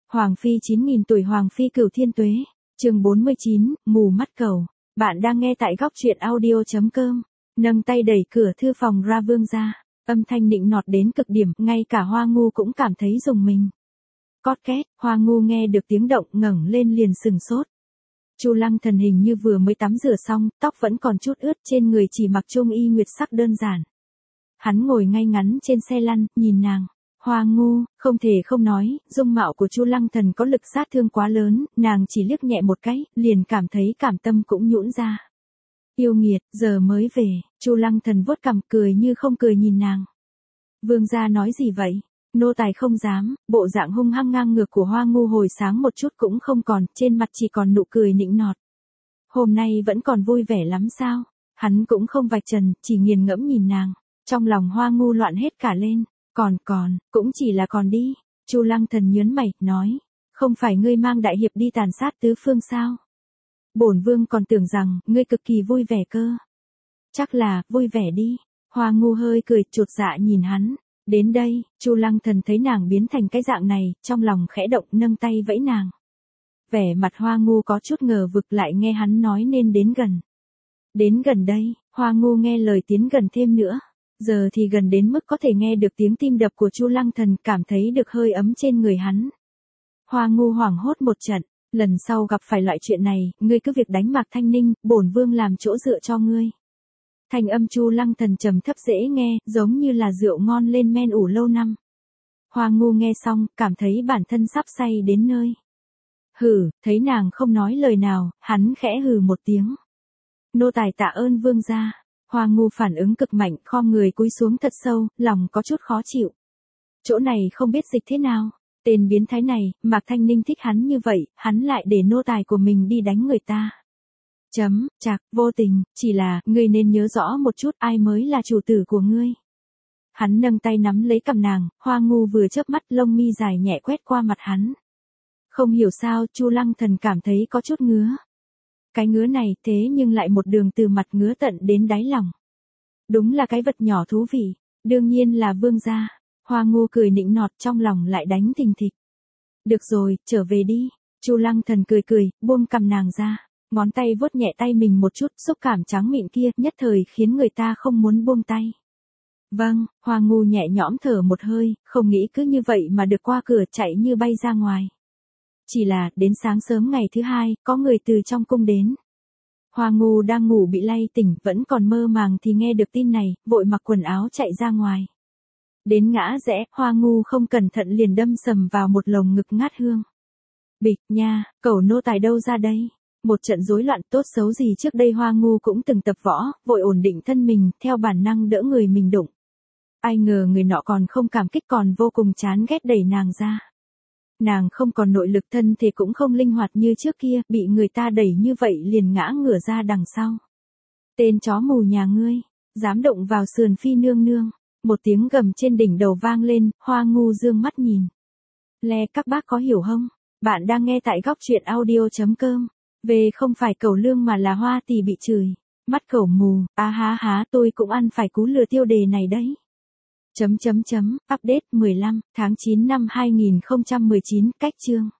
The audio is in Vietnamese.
Hoàng phi 9.000 tuổi Hoàng phi cửu thiên tuế. Chương 49, mù mắt cầu. Bạn đang nghe tại góc truyện audio.com. Nâng tay đẩy cửa thư phòng ra Vương gia. Âm thanh nịnh nọt đến cực điểm, ngay cả Hoa Ngu cũng cảm thấy rùng mình. Cót két, Hoa Ngu nghe được tiếng động ngẩng lên liền sừng sốt. Chu Lăng Thần hình như vừa mới tắm rửa xong, tóc vẫn còn chút ướt, trên người chỉ mặc trung y nguyệt sắc đơn giản. Hắn ngồi ngay ngắn trên xe lăn, nhìn nàng. Hoa Ngu, không thể không nói, dung mạo của Chu Lăng Thần có lực sát thương quá lớn, nàng chỉ liếc nhẹ một cái, liền cảm thấy cảm tâm cũng nhũn ra. Yêu nghiệt, giờ mới về, Chu Lăng Thần vuốt cằm cười như không cười nhìn nàng. Vương gia nói gì vậy? Nô tài không dám, bộ dạng hung hăng ngang ngược của Hoa Ngu hồi sáng một chút cũng không còn, trên mặt chỉ còn nụ cười nịnh nọt. Hôm nay vẫn còn vui vẻ lắm sao? Hắn cũng không vạch trần, chỉ nghiền ngẫm nhìn nàng. Trong lòng Hoa Ngu loạn hết cả lên. Còn, cũng chỉ là còn đi. Chu Lăng Thần nhớn mày, nói. Không phải ngươi mang đại hiệp đi tàn sát tứ phương sao? Bổn vương còn tưởng rằng, ngươi cực kỳ vui vẻ cơ. Chắc là, vui vẻ đi. Hoa Ngu hơi cười, chột dạ nhìn hắn. Đến đây, Chu Lăng Thần thấy nàng biến thành cái dạng này, trong lòng khẽ động nâng tay vẫy nàng. Vẻ mặt Hoa Ngu có chút ngờ vực lại nghe hắn nói nên đến gần. Đến gần đây, Hoa Ngu nghe lời tiến gần thêm nữa. Giờ thì gần đến mức có thể nghe được tiếng tim đập của Chu Lăng Thần, cảm thấy được hơi ấm trên người hắn. Hoa Ngu hoảng hốt một trận, lần sau gặp phải loại chuyện này, ngươi cứ việc đánh Mạc Thanh Ninh, bổn vương làm chỗ dựa cho ngươi. Thanh âm Chu Lăng Thần trầm thấp dễ nghe, giống như là rượu ngon lên men ủ lâu năm. Hoa Ngu nghe xong, cảm thấy bản thân sắp say đến nơi. Hừ, thấy nàng không nói lời nào, hắn khẽ hừ một tiếng. Nô tài tạ ơn vương gia. Hoa Ngu phản ứng cực mạnh, khom người cúi xuống thật sâu, lòng có chút khó chịu. Chỗ này không biết dịch thế nào. Tên biến thái này, Mạc Thanh Ninh thích hắn như vậy, hắn lại để nô tài của mình đi đánh người ta. Chạc, vô tình, chỉ là, ngươi nên nhớ rõ một chút ai mới là chủ tử của ngươi. Hắn nâng tay nắm lấy cằm nàng, Hoa Ngu vừa chớp mắt lông mi dài nhẹ quét qua mặt hắn. Không hiểu sao, Chu Lăng Thần cảm thấy có chút ngứa. Cái ngứa này thế nhưng lại một đường từ mặt ngứa tận đến đáy lòng. Đúng là cái vật nhỏ thú vị, đương nhiên là vương gia. Hoa Ngu cười nịnh nọt trong lòng lại đánh thình thịch. Được rồi, trở về đi. Chu Lăng Thần cười, buông cằm nàng ra. Ngón tay vuốt nhẹ tay mình một chút, xúc cảm trắng mịn kia, nhất thời khiến người ta không muốn buông tay. Vâng, Hoa Ngu nhẹ nhõm thở một hơi, không nghĩ cứ như vậy mà được qua cửa chạy như bay ra ngoài. Chỉ là, đến sáng sớm ngày thứ hai, có người từ trong cung đến. Hoa Ngu đang ngủ bị lay tỉnh, vẫn còn mơ màng thì nghe được tin này, vội mặc quần áo chạy ra ngoài. Đến ngã rẽ, Hoa Ngu không cẩn thận liền đâm sầm vào một lồng ngực ngát hương. Bịch nha, cẩu nô tài đâu ra đây? Một trận rối loạn tốt xấu gì trước đây Hoa Ngu cũng từng tập võ, vội ổn định thân mình, theo bản năng đỡ người mình đụng. Ai ngờ người nọ còn không cảm kích còn vô cùng chán ghét đẩy nàng ra. Nàng không còn nội lực thân thể cũng không linh hoạt như trước kia, bị người ta đẩy như vậy liền ngã ngửa ra đằng sau. Tên chó mù nhà ngươi, dám động vào sườn phi nương nương. Một tiếng gầm trên đỉnh đầu vang lên, Hoa Ngu dương mắt nhìn. Le các bác có hiểu không? Bạn đang nghe tại góc truyện audio.com. Về không phải cẩu lương mà là Hoa Tỷ bị chửi. Mắt cẩu mù, há tôi cũng ăn phải cú lừa tiêu đề này đấy. Update 15, tháng 9 năm 2019, cách chương.